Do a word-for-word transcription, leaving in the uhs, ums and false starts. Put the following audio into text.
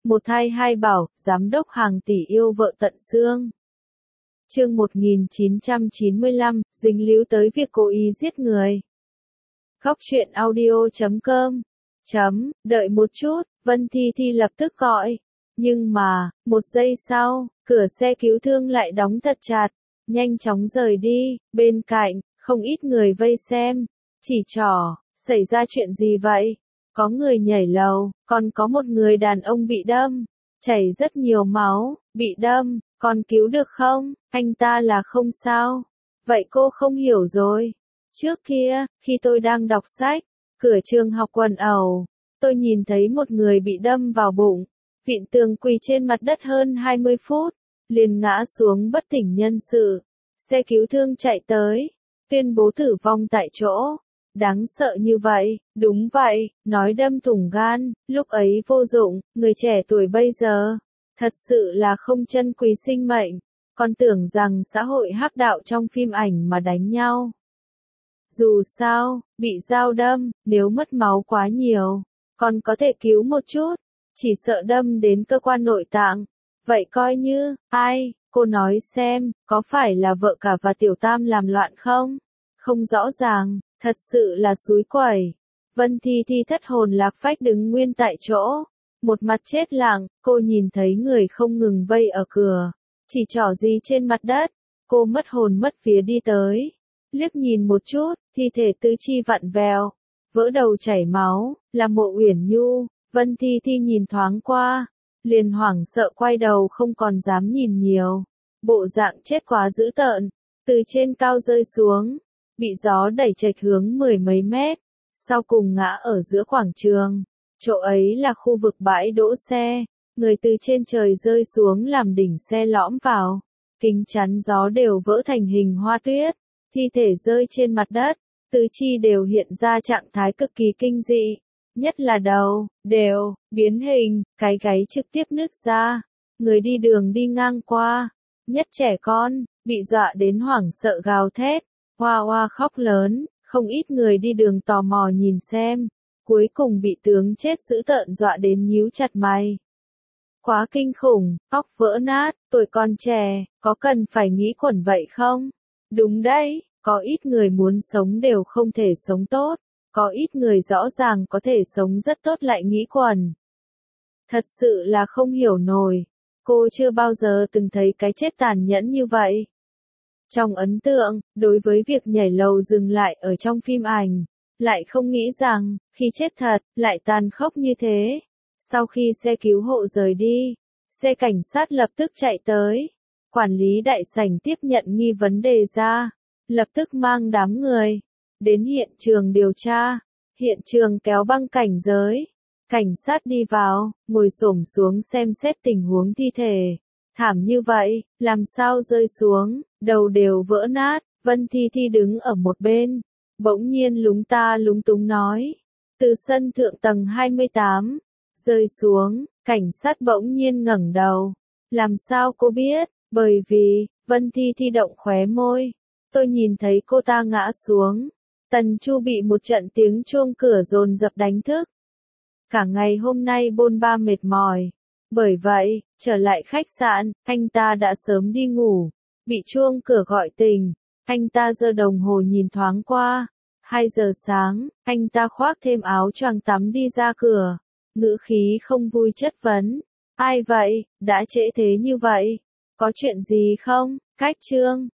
Một thai hai bảo, giám đốc hàng tỷ yêu vợ tận xương. Chương một nghìn chín trăm chín mươi lăm, dính líu tới việc cố ý giết người. Góc truyện audio chấm com. Chấm, đợi một chút, Vân Thi Thi lập tức gọi. Nhưng mà, một giây sau, cửa xe cứu thương lại đóng thật chặt. Nhanh chóng rời đi, bên cạnh, không ít người vây xem. Chỉ trỏ, xảy ra chuyện gì vậy? Có người nhảy lầu, còn có một người đàn ông bị đâm. Chảy rất nhiều máu, bị đâm, còn cứu được không? Anh ta là không sao. Vậy cô không hiểu rồi. Trước kia, khi tôi đang đọc sách, cửa trường học quần ẩu, tôi nhìn thấy một người bị đâm vào bụng. Vịn tường quỳ trên mặt đất hơn hai mươi phút, liền ngã xuống bất tỉnh nhân sự. Xe cứu thương chạy tới, tuyên bố tử vong tại chỗ. Đáng sợ như vậy, đúng vậy, nói đâm thủng gan, lúc ấy vô dụng, người trẻ tuổi bây giờ, thật sự là không trân quý sinh mệnh, còn tưởng rằng xã hội hắc đạo trong phim ảnh mà đánh nhau. Dù sao, bị dao đâm, nếu mất máu quá nhiều, còn có thể cứu một chút, chỉ sợ đâm đến cơ quan nội tạng. Vậy coi như, ai, cô nói xem, có phải là vợ cả và tiểu tam làm loạn không? Không rõ ràng. Thật sự là xúi quẩy. Vân Thi Thi thất hồn lạc phách đứng nguyên tại chỗ. Một mặt chết lặng, cô nhìn thấy người không ngừng vây ở cửa. Chỉ trỏ gì trên mặt đất. Cô mất hồn mất vía đi tới. Liếc nhìn một chút, thi thể tứ chi vặn vẹo. Vỡ đầu chảy máu, là Mộ Uyển Nhu. Vân Thi Thi nhìn thoáng qua. Liền hoảng sợ quay đầu không còn dám nhìn nhiều. Bộ dạng chết quá dữ tợn. Từ trên cao rơi xuống. Bị gió đẩy chệch hướng mười mấy mét, sau cùng ngã ở giữa quảng trường. Chỗ ấy là khu vực bãi đỗ xe, người từ trên trời rơi xuống làm đỉnh xe lõm vào. Kính chắn gió đều vỡ thành hình hoa tuyết, thi thể rơi trên mặt đất, tứ chi đều hiện ra trạng thái cực kỳ kinh dị. Nhất là đầu, đều, biến hình, cái gáy trực tiếp nứt ra. Người đi đường đi ngang qua, nhất trẻ con, bị dọa đến hoảng sợ gào thét. Hoa hoa khóc lớn, không ít người đi đường tò mò nhìn xem, cuối cùng bị tướng chết dữ tợn dọa đến nhíu chặt mày. Quá kinh khủng, óc vỡ nát, tuổi còn trẻ, có cần phải nghĩ quẩn vậy không? Đúng đấy, có ít người muốn sống đều không thể sống tốt, có ít người rõ ràng có thể sống rất tốt lại nghĩ quẩn. Thật sự là không hiểu nổi, cô chưa bao giờ từng thấy cái chết tàn nhẫn như vậy. Trong ấn tượng, đối với việc nhảy lầu dừng lại ở trong phim ảnh, lại không nghĩ rằng, khi chết thật, lại tàn khốc như thế. Sau khi xe cứu hộ rời đi, xe cảnh sát lập tức chạy tới. Quản lý đại sảnh tiếp nhận nghi vấn đề ra, lập tức mang đám người đến hiện trường điều tra. Hiện trường kéo băng cảnh giới. Cảnh sát đi vào, ngồi xổm xuống xem xét tình huống thi thể. Thảm như vậy, làm sao rơi xuống, đầu đều vỡ nát. Vân Thi Thi đứng ở một bên, bỗng nhiên lúng ta lúng túng nói. Từ sân thượng tầng hai mươi tám, rơi xuống, cảnh sát bỗng nhiên ngẩng đầu. Làm sao cô biết? Bởi vì, Vân Thi Thi động khóe môi. Tôi nhìn thấy cô ta ngã xuống. Tần Chu bị một trận tiếng chuông cửa dồn dập đánh thức. Cả ngày hôm nay bôn ba mệt mỏi. Bởi vậy, trở lại khách sạn, anh ta đã sớm đi ngủ. Bị chuông cửa gọi tỉnh, anh ta giơ đồng hồ nhìn thoáng qua. Hai giờ sáng, anh ta khoác thêm áo choàng tắm đi ra cửa. Ngữ khí không vui chất vấn. Ai vậy, đã trễ thế như vậy? Có chuyện gì không? Cách trương,